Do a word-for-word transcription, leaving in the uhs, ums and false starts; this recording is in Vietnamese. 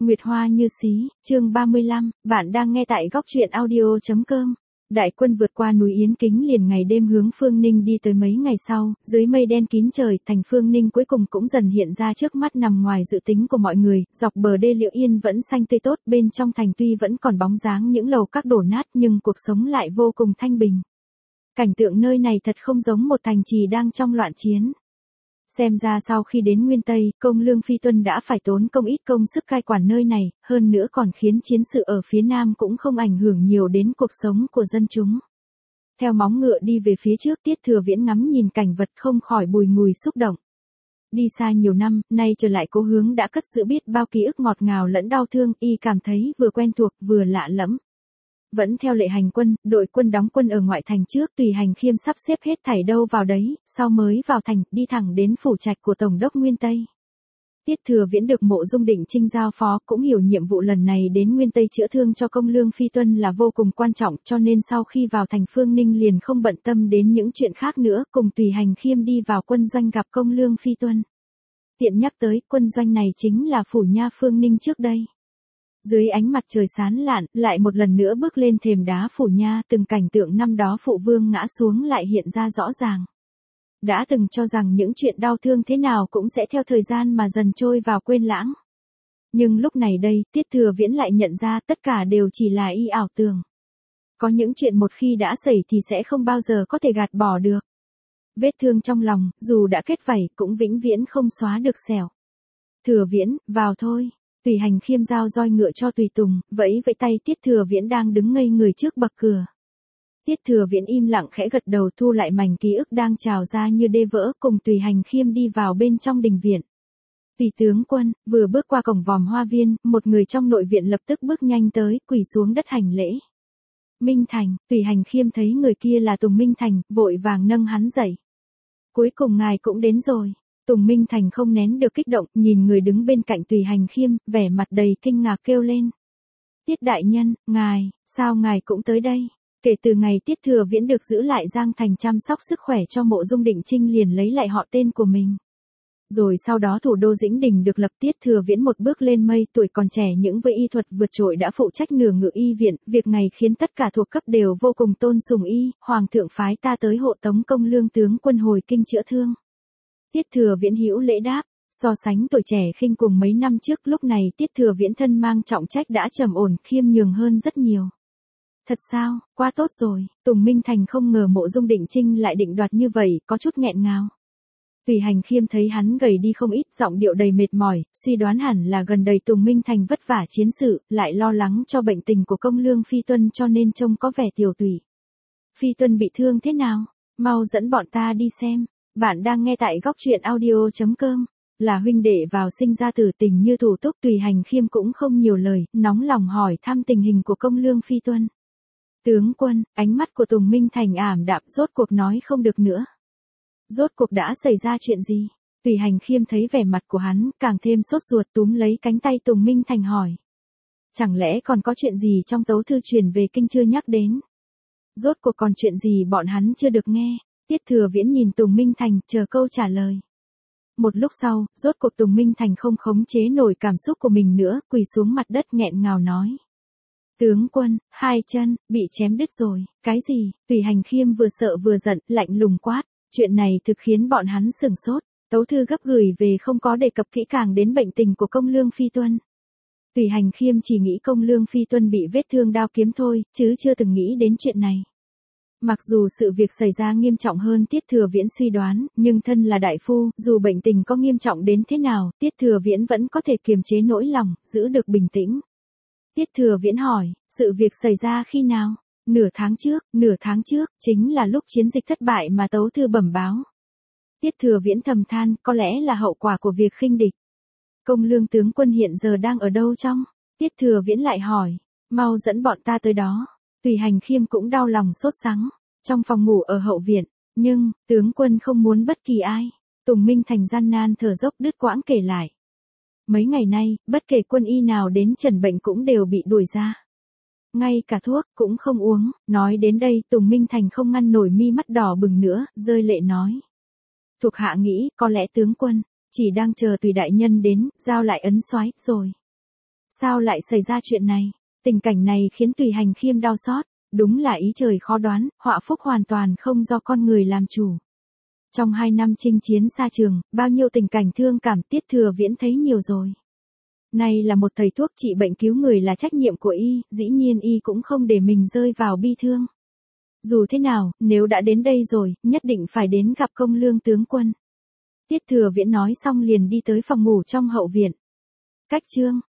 Nguyệt Hoa như xí, chương ba mươi lăm, bạn đang nghe tại góc truyện audio chấm com. Đại quân vượt qua núi Yến Kính liền ngày đêm hướng Phương Ninh đi tới mấy ngày sau, dưới mây đen kín trời, thành Phương Ninh cuối cùng cũng dần hiện ra trước mắt nằm ngoài dự tính của mọi người, dọc bờ đê Liễu Yên vẫn xanh tươi tốt, bên trong thành tuy vẫn còn bóng dáng những lầu các đổ nát nhưng cuộc sống lại vô cùng thanh bình. Cảnh tượng nơi này thật không giống một thành trì đang trong loạn chiến. Xem ra sau khi đến Nguyên Tây, Công Lương Phi Tuân đã phải tốn không ít công sức cai quản nơi này, hơn nữa còn khiến chiến sự ở phía Nam cũng không ảnh hưởng nhiều đến cuộc sống của dân chúng. Theo móng ngựa đi về phía trước, Tiết Thừa Viễn ngắm nhìn cảnh vật không khỏi bùi ngùi xúc động. Đi xa nhiều năm, nay trở lại cố hướng đã cất giữ biết bao ký ức ngọt ngào lẫn đau thương, y cảm thấy vừa quen thuộc vừa lạ lẫm. Vẫn theo lệ hành quân, đội quân đóng quân ở ngoại thành trước, Tùy Hành Khiêm sắp xếp hết thảy đâu vào đấy, sau mới vào thành, đi thẳng đến phủ trạch của Tổng đốc Nguyên Tây. Tiết Thừa Viễn được Mộ Dung Định Trinh giao phó, cũng hiểu nhiệm vụ lần này đến Nguyên Tây chữa thương cho Công Lương Phi Tuân là vô cùng quan trọng, cho nên sau khi vào thành Phương Ninh liền không bận tâm đến những chuyện khác nữa, cùng Tùy Hành Khiêm đi vào quân doanh gặp Công Lương Phi Tuân. Tiện nhắc tới, quân doanh này chính là phủ nha Phương Ninh trước đây. Dưới ánh mặt trời sáng lạn, lại một lần nữa bước lên thềm đá phủ nha, từng cảnh tượng năm đó phụ vương ngã xuống lại hiện ra rõ ràng. Đã từng cho rằng những chuyện đau thương thế nào cũng sẽ theo thời gian mà dần trôi vào quên lãng. Nhưng lúc này đây, Tiết Thừa Viễn lại nhận ra tất cả đều chỉ là y ảo tưởng. Có những chuyện một khi đã xảy thì sẽ không bao giờ có thể gạt bỏ được. Vết thương trong lòng, dù đã kết vảy, cũng vĩnh viễn không xóa được sẹo. Thừa Viễn, vào thôi. Tùy Hành Khiêm giao roi ngựa cho Tùy Tùng, vẫy vẫy tay Tiết Thừa Viễn đang đứng ngây người trước bậc cửa. Tiết Thừa Viễn im lặng khẽ gật đầu, thu lại mảnh ký ức đang trào ra như đê vỡ, cùng Tùy Hành Khiêm đi vào bên trong đình viện. Tùy tướng quân, vừa bước qua cổng vòm hoa viên, một người trong nội viện lập tức bước nhanh tới, quỳ xuống đất hành lễ. Minh Thành, Tùy Hành Khiêm thấy người kia là Tùng Minh Thành, vội vàng nâng hắn dậy. Cuối cùng ngài cũng đến rồi. Tùng Minh Thành không nén được kích động, nhìn người đứng bên cạnh Tùy Hành Khiêm, vẻ mặt đầy kinh ngạc kêu lên. Tiết đại nhân, ngài, sao ngài cũng tới đây? Kể từ ngày Tiết Thừa Viễn được giữ lại Giang Thành chăm sóc sức khỏe cho Mộ Dung Định Trinh liền lấy lại họ tên của mình. Rồi sau đó thủ đô Dĩnh Đình được lập, Tiết Thừa Viễn một bước lên mây, tuổi còn trẻ những với y thuật vượt trội đã phụ trách nửa ngự y viện, việc này khiến tất cả thuộc cấp đều vô cùng tôn sùng y, hoàng thượng phái ta tới hộ tống Công Lương tướng quân hồi kinh chữa thương. Tiết Thừa Viễn hữu lễ đáp, so sánh tuổi trẻ khinh cùng mấy năm trước, lúc này Tiết Thừa Viễn thân mang trọng trách đã trầm ổn, khiêm nhường hơn rất nhiều. Thật sao, quá tốt rồi. Tùng Minh Thành không ngờ Mộ Dung Định Trinh lại định đoạt như vậy, có chút nghẹn ngào. Tùy Hành Khiêm thấy hắn gầy đi không ít, giọng điệu đầy mệt mỏi, suy đoán hẳn là gần đây Tùng Minh Thành vất vả chiến sự, lại lo lắng cho bệnh tình của Công Lương Phi Tuân cho nên trông có vẻ tiểu tụy. Phi Tuân bị thương thế nào? Mau dẫn bọn ta đi xem. Bạn đang nghe tại góc truyện audio chấm com. Là huynh đệ vào sinh ra tử tình như thủ túc, Tùy Hành Khiêm cũng không nhiều lời, nóng lòng hỏi thăm tình hình của Công Lương Phi Tuân. Tướng quân, ánh mắt của Tùng Minh Thành ảm đạm, rốt cuộc nói không được nữa. Rốt cuộc đã xảy ra chuyện gì? Tùy Hành Khiêm thấy vẻ mặt của hắn, càng thêm sốt ruột, túm lấy cánh tay Tùng Minh Thành hỏi. Chẳng lẽ còn có chuyện gì trong tấu thư truyền về kinh chưa nhắc đến? Rốt cuộc còn chuyện gì bọn hắn chưa được nghe? Tiết Thừa Viễn nhìn Tùng Minh Thành, chờ câu trả lời. Một lúc sau, rốt cuộc Tùng Minh Thành không khống chế nổi cảm xúc của mình nữa, quỳ xuống mặt đất nghẹn ngào nói. Tướng quân, hai chân, bị chém đứt rồi. Cái gì? Tùy Hành Khiêm vừa sợ vừa giận, lạnh lùng quát. Chuyện này thực khiến bọn hắn sửng sốt. Tấu thư gấp gửi về không có đề cập kỹ càng đến bệnh tình của Công Lương Phi Tuân. Tùy Hành Khiêm chỉ nghĩ Công Lương Phi Tuân bị vết thương đao kiếm thôi, chứ chưa từng nghĩ đến chuyện này. Mặc dù sự việc xảy ra nghiêm trọng hơn Tiết Thừa Viễn suy đoán, nhưng thân là đại phu, dù bệnh tình có nghiêm trọng đến thế nào, Tiết Thừa Viễn vẫn có thể kiềm chế nỗi lòng, giữ được bình tĩnh. Tiết Thừa Viễn hỏi, sự việc xảy ra khi nào? Nửa tháng trước, nửa tháng trước, chính là lúc chiến dịch thất bại mà tấu thư bẩm báo. Tiết Thừa Viễn thầm than, có lẽ là hậu quả của việc khinh địch. Công Lương tướng quân hiện giờ đang ở đâu trong? Tiết Thừa Viễn lại hỏi, mau dẫn bọn ta tới đó. Tùy Hành Khiêm cũng đau lòng sốt sắng, trong phòng ngủ ở hậu viện, nhưng, tướng quân không muốn bất kỳ ai. Tùng Minh Thành gian nan thở dốc đứt quãng kể lại. Mấy ngày nay, bất kể quân y nào đến trần bệnh cũng đều bị đuổi ra. Ngay cả thuốc cũng không uống, nói đến đây Tùng Minh Thành không ngăn nổi mi mắt đỏ bừng nữa, rơi lệ nói. Thuộc hạ nghĩ, có lẽ tướng quân, chỉ đang chờ Tùy đại nhân đến, giao lại ấn soái rồi. Sao lại xảy ra chuyện này? Tình cảnh này khiến Tùy Hành Khiêm đau xót, đúng là ý trời khó đoán, họa phúc hoàn toàn không do con người làm chủ. Trong hai năm chinh chiến xa trường, bao nhiêu tình cảnh thương cảm Tiết Thừa Viễn thấy nhiều rồi. Nay là một thầy thuốc trị bệnh cứu người là trách nhiệm của y, dĩ nhiên y cũng không để mình rơi vào bi thương. Dù thế nào, nếu đã đến đây rồi, nhất định phải đến gặp Công Lương tướng quân. Tiết Thừa Viễn nói xong liền đi tới phòng ngủ trong hậu viện. Cách chương